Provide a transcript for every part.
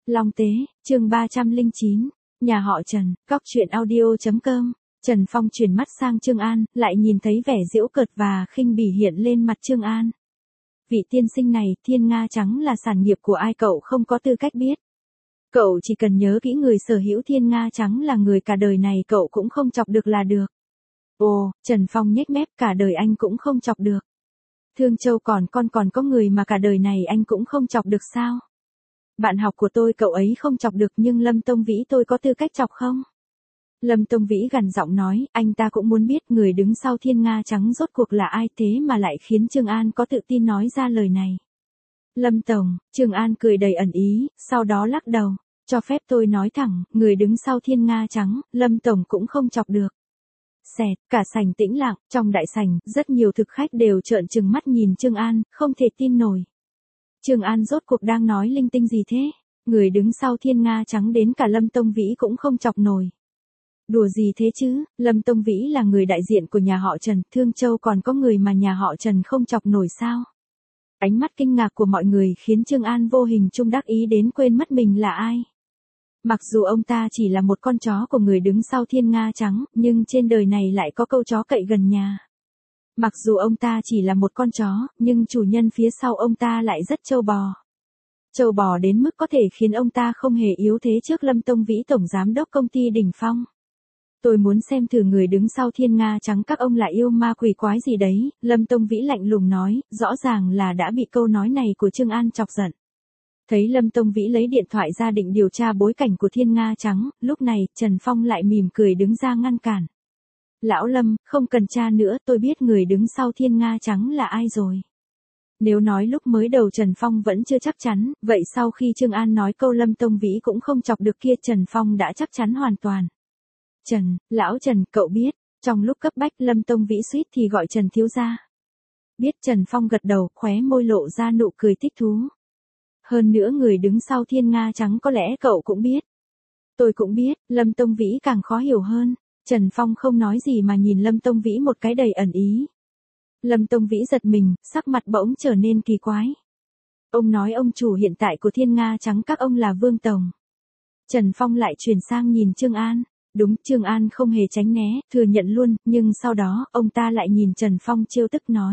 Long Tế, chương 309, nhà họ Trần, góc truyện audio.com. Trần Phong chuyển mắt sang Trương An, lại nhìn thấy vẻ giễu cợt và khinh bỉ hiện lên mặt Trương An. Vị tiên sinh này, thiên nga trắng là sản nghiệp của ai cậu không có tư cách biết. Cậu chỉ cần nhớ kỹ người sở hữu thiên nga trắng là người cả đời này cậu cũng không chọc được là được. Ồ, Trần Phong nhếch mép, cả đời anh cũng không chọc được. Thương Châu còn có người mà cả đời này anh cũng không chọc được sao? Bạn học của tôi cậu ấy không chọc được nhưng Lâm Tông Vĩ tôi có tư cách chọc không? Lâm Tông Vĩ gằn giọng nói, anh ta cũng muốn biết người đứng sau thiên nga trắng rốt cuộc là ai thế mà lại khiến Trương An có tự tin nói ra lời này. Lâm Tổng, Trương An cười đầy ẩn ý, sau đó lắc đầu, cho phép tôi nói thẳng, người đứng sau thiên nga trắng, Lâm Tổng cũng không chọc được. Xẹt, cả sảnh tĩnh lặng, trong đại sảnh, rất nhiều thực khách đều trợn trừng mắt nhìn Trương An, không thể tin nổi. Trương An rốt cuộc đang nói linh tinh gì thế? Người đứng sau thiên nga trắng đến cả Lâm Tông Vĩ cũng không chọc nổi. Đùa gì thế chứ, Lâm Tông Vĩ là người đại diện của nhà họ Trần, Thương Châu còn có người mà nhà họ Trần không chọc nổi sao? Ánh mắt kinh ngạc của mọi người khiến Trương An vô hình trung đắc ý đến quên mất mình là ai. Mặc dù ông ta chỉ là một con chó của người đứng sau thiên nga trắng, nhưng trên đời này lại có câu chó cậy gần nhà. Mặc dù ông ta chỉ là một con chó, nhưng chủ nhân phía sau ông ta lại rất trâu bò. Trâu bò đến mức có thể khiến ông ta không hề yếu thế trước Lâm Tông Vĩ tổng giám đốc công ty Đỉnh Phong. Tôi muốn xem thử người đứng sau thiên nga trắng các ông là yêu ma quỷ quái gì đấy, Lâm Tông Vĩ lạnh lùng nói, rõ ràng là đã bị câu nói này của Trương An chọc giận. Thấy Lâm Tông Vĩ lấy điện thoại ra định điều tra bối cảnh của thiên nga trắng, lúc này, Trần Phong lại mỉm cười đứng ra ngăn cản. Lão Lâm, không cần tra nữa, tôi biết người đứng sau thiên nga trắng là ai rồi. Nếu nói lúc mới đầu Trần Phong vẫn chưa chắc chắn, vậy sau khi Trương An nói câu Lâm Tông Vĩ cũng không chọc được kia Trần Phong đã chắc chắn hoàn toàn. Trần, lão Trần, cậu biết, trong lúc cấp bách Lâm Tông Vĩ suýt thì gọi Trần thiếu gia. Biết Trần Phong gật đầu, khóe môi lộ ra nụ cười thích thú. Hơn nữa người đứng sau thiên nga trắng có lẽ cậu cũng biết. Tôi cũng biết, Lâm Tông Vĩ càng khó hiểu hơn. Trần Phong không nói gì mà nhìn Lâm Tông Vĩ một cái đầy ẩn ý. Lâm Tông Vĩ giật mình, sắc mặt bỗng trở nên kỳ quái. Ông nói ông chủ hiện tại của thiên nga trắng các ông là Vương Tổng. Trần Phong lại chuyển sang nhìn Trương An. Đúng, Trương An không hề tránh né, thừa nhận luôn, nhưng sau đó, ông ta lại nhìn Trần Phong trêu tức nói.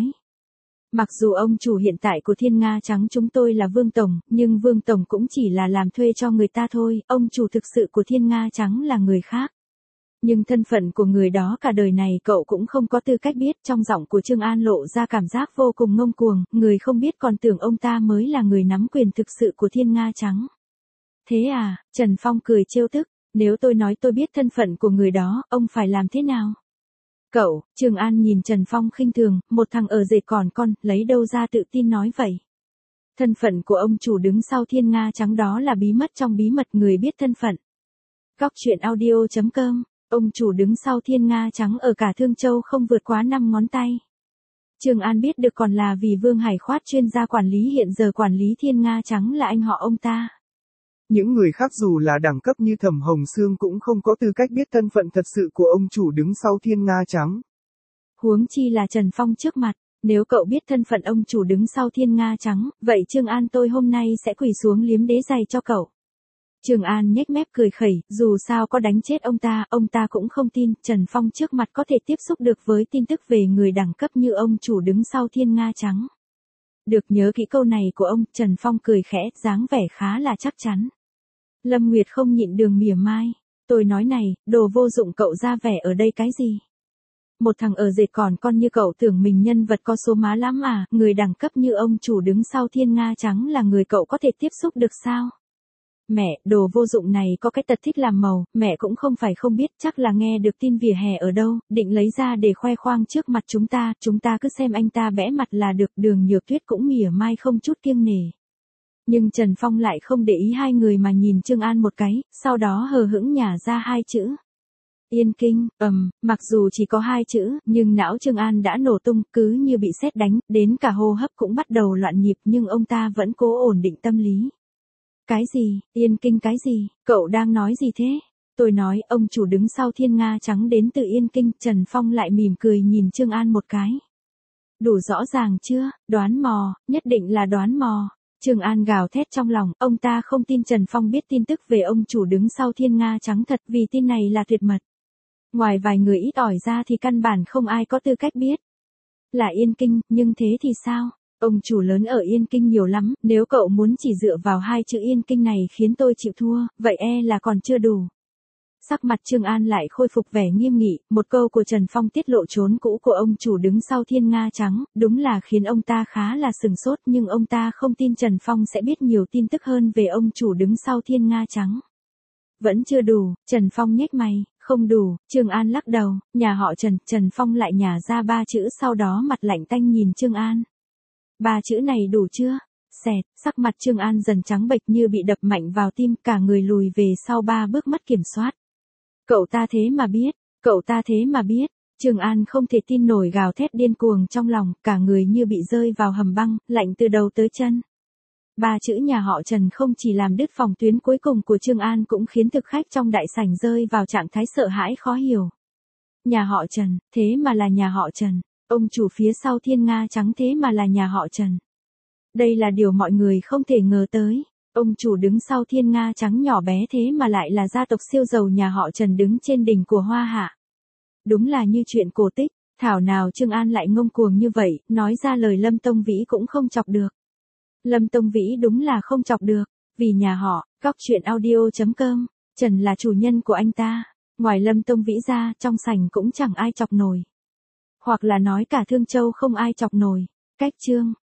Mặc dù ông chủ hiện tại của thiên nga trắng chúng tôi là Vương Tổng, nhưng Vương Tổng cũng chỉ là làm thuê cho người ta thôi, ông chủ thực sự của thiên nga trắng là người khác. Nhưng thân phận của người đó cả đời này cậu cũng không có tư cách biết, trong giọng của Trương An lộ ra cảm giác vô cùng ngông cuồng, người không biết còn tưởng ông ta mới là người nắm quyền thực sự của thiên nga trắng. Thế à, Trần Phong cười trêu tức, nếu tôi nói tôi biết thân phận của người đó, ông phải làm thế nào? Cậu, Trương An nhìn Trần Phong khinh thường, một thằng ở dệt còn con, lấy đâu ra tự tin nói vậy. Thân phận của ông chủ đứng sau thiên nga trắng đó là bí mật trong bí mật người biết thân phận. Góc truyện audio.com, ông chủ đứng sau thiên nga trắng ở cả Thương Châu không vượt quá 5 ngón tay. Trương An biết được còn là vì Vương Hải Khoát chuyên gia quản lý hiện giờ quản lý thiên nga trắng là anh họ ông ta. Những người khác dù là đẳng cấp như Thẩm Hồng Sương cũng không có tư cách biết thân phận thật sự của ông chủ đứng sau thiên nga trắng. Huống chi là Trần Phong trước mặt, nếu cậu biết thân phận ông chủ đứng sau thiên nga trắng, vậy Trương An tôi hôm nay sẽ quỳ xuống liếm đế giày cho cậu. Trương An nhếch mép cười khẩy, dù sao có đánh chết ông ta cũng không tin Trần Phong trước mặt có thể tiếp xúc được với tin tức về người đẳng cấp như ông chủ đứng sau thiên nga trắng. Được nhớ kỹ câu này của ông, Trần Phong cười khẽ, dáng vẻ khá là chắc chắn. Lâm Nguyệt không nhịn đường mỉa mai. Tôi nói này, đồ vô dụng cậu ra vẻ ở đây cái gì? Một thằng ở dệt còn con như cậu tưởng mình nhân vật có số má lắm à, người đẳng cấp như ông chủ đứng sau thiên nga trắng là người cậu có thể tiếp xúc được sao? Mẹ, đồ vô dụng này có cái tật thích làm màu, mẹ cũng không phải không biết, chắc là nghe được tin vỉa hè ở đâu, định lấy ra để khoe khoang trước mặt chúng ta cứ xem anh ta bẽ mặt là được, Đường Nhược Tuyết cũng mỉa mai không chút kiêng nể. Nhưng Trần Phong lại không để ý hai người mà nhìn Trương An một cái, sau đó hờ hững nhả ra hai chữ. Yên kinh, mặc dù chỉ có hai chữ, nhưng não Trương An đã nổ tung, cứ như bị sét đánh, đến cả hô hấp cũng bắt đầu loạn nhịp nhưng ông ta vẫn cố ổn định tâm lý. Cái gì, Yên kinh cái gì, cậu đang nói gì thế? Tôi nói ông chủ đứng sau thiên nga trắng đến từ Yên kinh, Trần Phong lại mỉm cười nhìn Trương An một cái. Đủ rõ ràng chưa, đoán mò, nhất định là đoán mò. Trương An gào thét trong lòng, ông ta không tin Trần Phong biết tin tức về ông chủ đứng sau Thiên Nga Trắng thật vì tin này là tuyệt mật. Ngoài vài người ít ỏi ra thì căn bản không ai có tư cách biết. Là Yên Kinh, nhưng thế thì sao? Ông chủ lớn ở Yên Kinh nhiều lắm, nếu cậu muốn chỉ dựa vào hai chữ Yên Kinh này khiến tôi chịu thua, vậy là còn chưa đủ. Sắc mặt Trương An lại khôi phục vẻ nghiêm nghị, một câu của Trần Phong tiết lộ trốn cũ của ông chủ đứng sau Thiên Nga Trắng, đúng là khiến ông ta khá là sừng sốt nhưng ông ta không tin Trần Phong sẽ biết nhiều tin tức hơn về ông chủ đứng sau Thiên Nga Trắng. Vẫn chưa đủ, Trần Phong nhếch mày, không đủ, Trương An lắc đầu, nhà họ Trần, Trần Phong lại nhả ra 3 chữ sau đó mặt lạnh tanh nhìn Trương An. 3 chữ này đủ chưa? Xẹt, sắc mặt Trương An dần trắng bệch như bị đập mạnh vào tim, cả người lùi về sau 3 bước mất kiểm soát. Cậu ta thế mà biết, cậu ta thế mà biết, Trương An không thể tin nổi gào thét điên cuồng trong lòng, cả người như bị rơi vào hầm băng, lạnh từ đầu tới chân. 3 chữ nhà họ Trần không chỉ làm đứt phòng tuyến cuối cùng của Trương An cũng khiến thực khách trong đại sảnh rơi vào trạng thái sợ hãi khó hiểu. Nhà họ Trần, thế mà là nhà họ Trần, ông chủ phía sau Thiên Nga Trắng thế mà là nhà họ Trần. Đây là điều mọi người không thể ngờ tới. Ông chủ đứng sau Thiên Nga Trắng nhỏ bé thế mà lại là gia tộc siêu giàu nhà họ Trần đứng trên đỉnh của Hoa Hạ. Đúng là như chuyện cổ tích, thảo nào Trương An lại ngông cuồng như vậy, nói ra lời Lâm Tông Vĩ cũng không chọc được. Lâm Tông Vĩ đúng là không chọc được, vì nhà họ, coctruyện.audio.com, Trần là chủ nhân của anh ta, ngoài Lâm Tông Vĩ ra, trong sảnh cũng chẳng ai chọc nổi. Hoặc là nói cả Thương Châu không ai chọc nổi. Cách chương